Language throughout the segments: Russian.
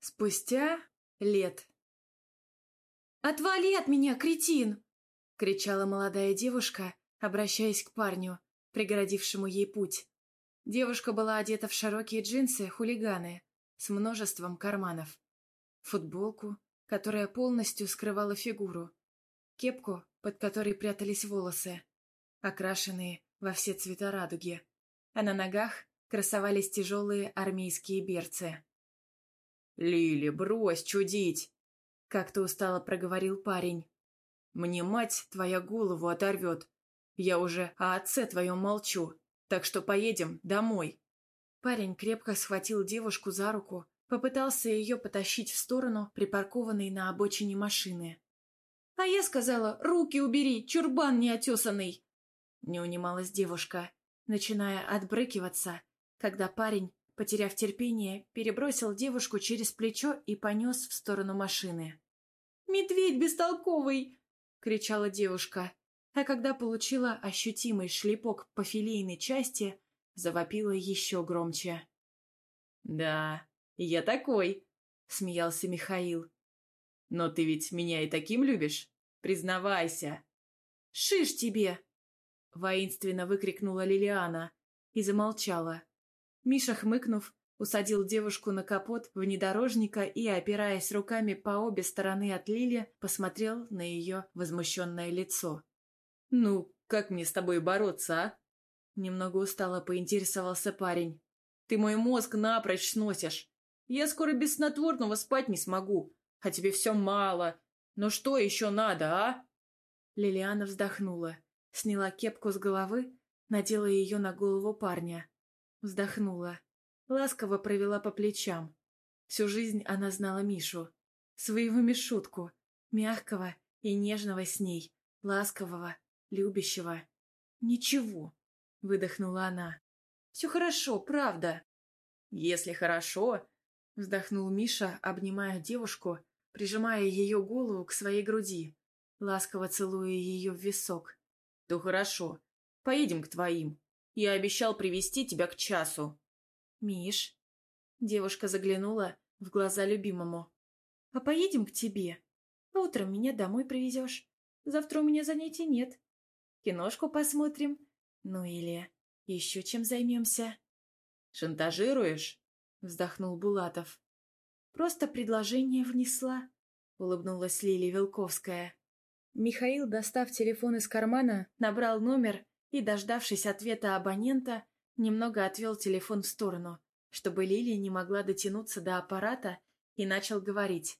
Спустя лет. «Отвали от меня, кретин!» — кричала молодая девушка, обращаясь к парню, преградившему ей путь. Девушка была одета в широкие джинсы-хулиганы с множеством карманов, футболку, которая полностью скрывала фигуру, кепку, под которой прятались волосы, окрашенные во все цвета радуги, а на ногах красовались тяжелые армейские берцы. «Лили, брось чудить!» — как-то устало проговорил парень. «Мне мать твоя голову оторвет. Я уже о отце твоем молчу, так что поедем домой». Парень крепко схватил девушку за руку, попытался ее потащить в сторону припаркованной на обочине машины. «А я сказала, руки убери, чурбан неотесанный!» Не унималась девушка, начиная отбрыкиваться, когда парень, потеряв терпение, перебросил девушку через плечо и понес в сторону машины. «Медведь бестолковый!» — кричала девушка, а когда получила ощутимый шлепок по филейной части, завопила еще громче. «Да, я такой!» — смеялся Михаил. «Но ты ведь меня и таким любишь? Признавайся!» «Шиш тебе!» — воинственно выкрикнула Лилиана и замолчала. Миша, хмыкнув, усадил девушку на капот внедорожника и, опираясь руками по обе стороны от Лили, посмотрел на ее возмущенное лицо. «Ну, как мне с тобой бороться, а?» Немного устало поинтересовался парень. «Ты мой мозг напрочь сносишь. Я скоро без снотворного спать не смогу, а тебе все мало. Ну что еще надо, а?» Лилиана вздохнула, сняла кепку с головы, надела ее на голову парня. Вздохнула. Ласково провела по плечам. Всю жизнь она знала Мишу. Своего Мишутку. Мягкого и нежного с ней. Ласкового, любящего. «Ничего», — выдохнула она. «Все хорошо, правда». «Если хорошо», — вздохнул Миша, обнимая девушку, прижимая ее голову к своей груди, ласково целуя ее в висок. «То хорошо. Поедем к твоим. Я обещал привести тебя к часу». «Миш...» Девушка заглянула в глаза любимому. «А поедем к тебе? Утром меня домой привезешь. Завтра у меня занятий нет. Киношку посмотрим. Ну или еще чем займемся». «Шантажируешь?» Вздохнул Булатов. «Просто предложение внесла», — улыбнулась Лилия Вилковская. Михаил, достав телефон из кармана, набрал номер и, дождавшись ответа абонента, немного отвел телефон в сторону, чтобы Лилия не могла дотянуться до аппарата, и начал говорить.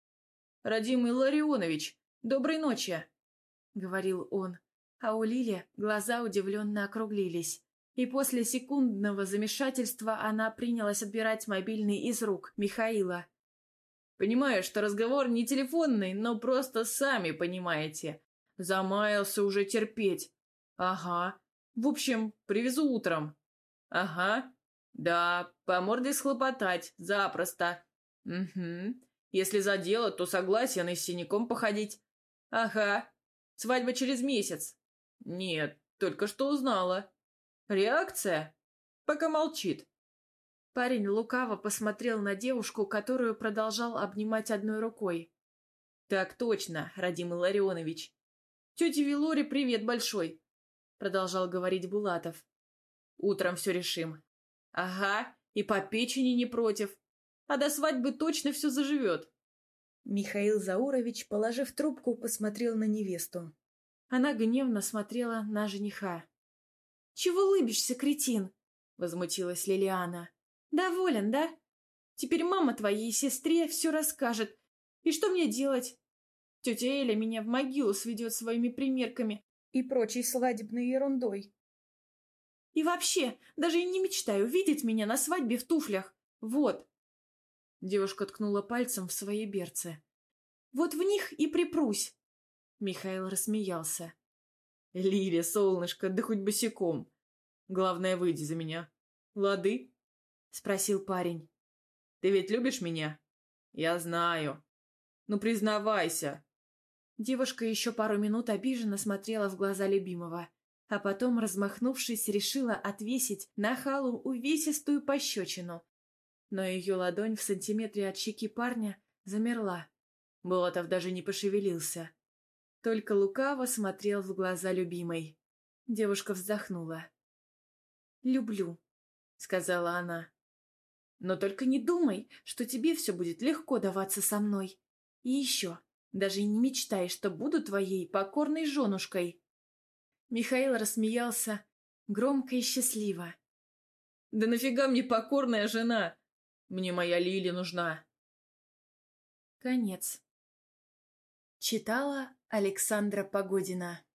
«Радим Илларионович, доброй ночи!» — говорил он, а у Лили глаза удивленно округлились, и после секундного замешательства она принялась отбирать мобильный из рук Михаила. «Понимаю, что разговор не телефонный, но просто сами понимаете. Замаялся уже терпеть. Ага. В общем, привезу утром. Ага. Да, по морде схлопотать, запросто. Угу. Если за дело, то согласен и с синяком походить. Ага. Свадьба через месяц. Нет, только что узнала. Реакция? Пока молчит». Парень лукаво посмотрел на девушку, которую продолжал обнимать одной рукой. «Так точно, Радим Илларионович. Тете Вилоре привет большой», — продолжал говорить Булатов. «Утром все решим». «Ага, и по печени не против. А до свадьбы точно все заживет». Михаил Заурович, положив трубку, посмотрел на невесту. Она гневно смотрела на жениха. «Чего лыбишься, кретин?» — возмутилась Лилиана. «Доволен, да? Теперь мама твоей сестре все расскажет. И что мне делать? Тетя Эля меня в могилу сведет своими примерками и прочей свадебной ерундой. И вообще, даже и не мечтаю видеть меня на свадьбе в туфлях. Вот». Девушка ткнула пальцем в свои берцы. «Вот в них и припрусь». Михаил рассмеялся. «Лиля, солнышко, да хоть босиком. Главное, выйди за меня. Лады?» — спросил парень. «Ты ведь любишь меня?» «Я знаю. Ну, признавайся». Девушка еще пару минут обиженно смотрела в глаза любимого, а потом, размахнувшись, решила отвесить нахалу увесистую пощечину. но ее ладонь в сантиметре от щеки парня замерла. Болотов даже не пошевелился. Только лукаво смотрел в глаза любимой. Девушка вздохнула. «Люблю», — сказала она. «Но только не думай, что тебе все будет легко даваться со мной. И еще, даже и не мечтай, что буду твоей покорной женушкой». Михаил рассмеялся громко и счастливо. «Да нафига мне покорная жена? Мне моя Лили нужна». Конец. Читала Александра Погодина.